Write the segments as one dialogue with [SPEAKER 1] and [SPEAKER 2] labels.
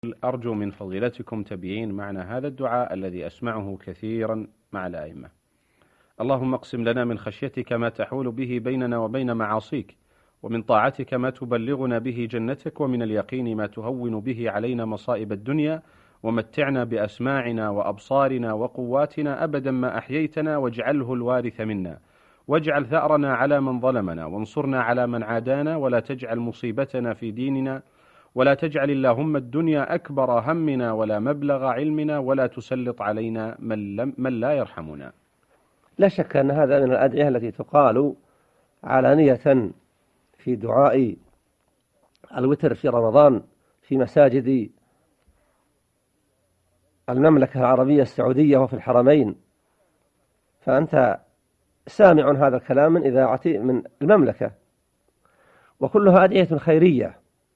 [SPEAKER 1] أرجو من فضيلتكم تبيين معنى هذا الدعاء الذي أسمعه كثيرا مع الأئمة. اللهم اقسم لنا من خشيتك ما تحول به بيننا وبين معاصيك، ومن طاعتك ما تبلغنا به جنتك، ومن اليقين ما تهون به علينا مصائب الدنيا، ومتعنا بأسماعنا وأبصارنا وقواتنا أبدا ما أحييتنا، واجعله الوارث منا، واجعل ثأرنا على من ظلمنا، وانصرنا على من عادانا، ولا تجعل مصيبتنا في ديننا، ولا تجعل اللهم الدنيا أكبر همنا ولا مبلغ علمنا، ولا تسلط علينا من لا يرحمنا.
[SPEAKER 2] لا شك أن هذا من الأدعية التي تقال علانية في دعاء الوتر في رمضان في مساجد المملكة العربية السعودية وفي الحرمين، فأنت سامع هذا الكلام من إذاعة من المملكة، وكلها أدعية خيرية،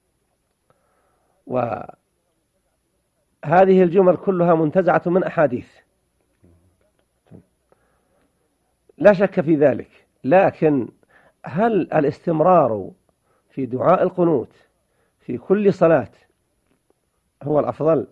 [SPEAKER 2] وهذه الجمل كلها منتزعة من أحاديث لا شك في ذلك. لكن هل الاستمرار في دعاء القنوت في كل صلاة هو الأفضل،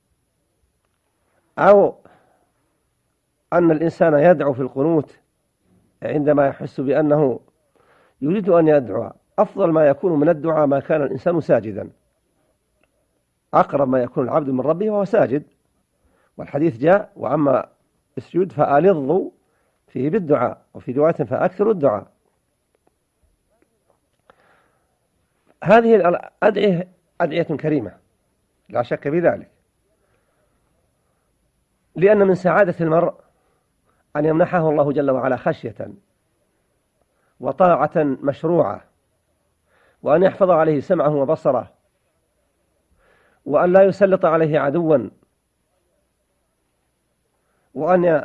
[SPEAKER 2] أو أن الإنسان يدعو في القنوت عندما يحس بأنه يريد أن يدعو؟ أفضل ما يكون من الدعاء ما كان الإنسان ساجدا، أقرب ما يكون العبد من ربه وهو ساجد، والحديث جاء: وأما السجود فألظوا فيه بالدعاء، وفي رواية فأكثروا الدعاء. هذه الأدعية أدعية كريمة لا شك في ذلك، لأن من سعادة المرء أن يمنحه الله جل وعلا خشية وطاعة مشروعة، وأن يحفظ عليه سمعه وبصره، وأن لا يسلط عليه عدوا، وأن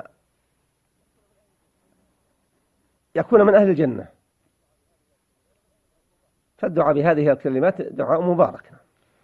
[SPEAKER 2] يكون من أهل الجنة. فالدعاء بهذه الكلمات دعاء مبارك.